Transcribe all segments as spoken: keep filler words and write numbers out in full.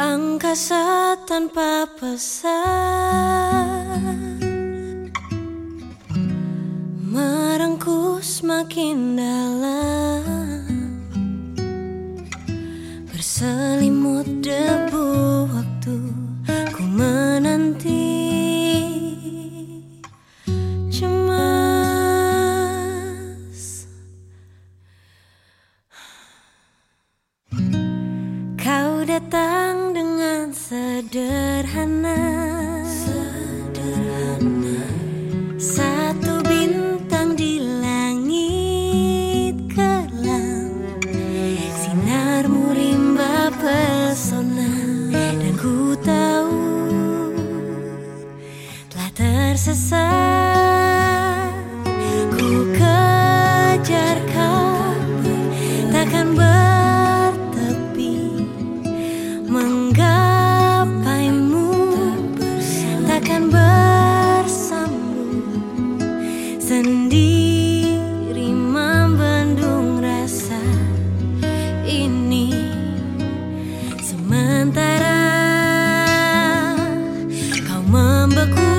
Angkasa tanpa pesan merengkuh semakin dalam, berselimut debu waktu ku menanti. Cemas kau datang dengan sederhana, sederhana. Satu bintang di langit kelam, sinarmu rimba pesona. Dan ku tahu telah tersesat, ku kejar kau takkan bertepi, menggapaimu takkan bersambung, sendiri membendung rasa ini. Sementara kau membeku,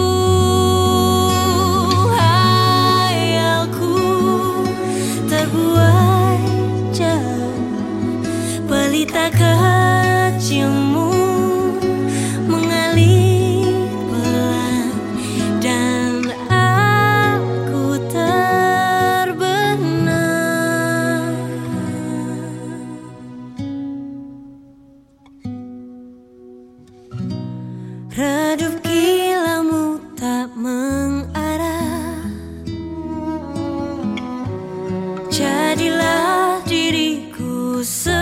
hayalku terbuai jauh, pelita kecilmu mengalir pelan, dan aku terbenam. Redup kilaumu tak mengarah, jadilah diriku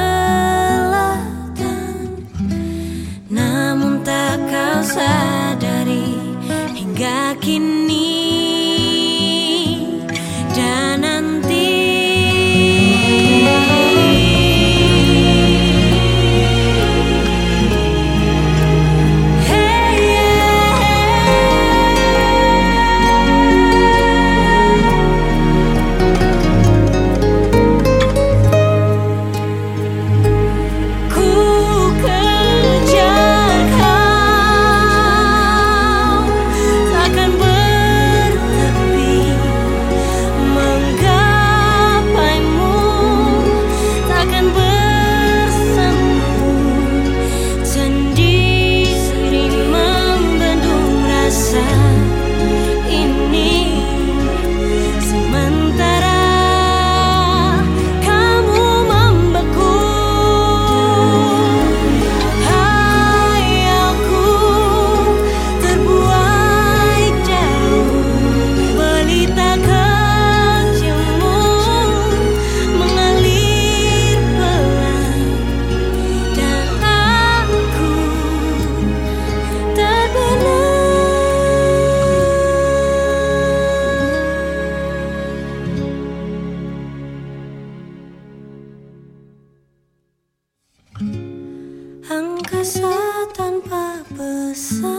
selatan. Namun tak kau sadari hingga kini dan nanti. Angkasa tanpa pesan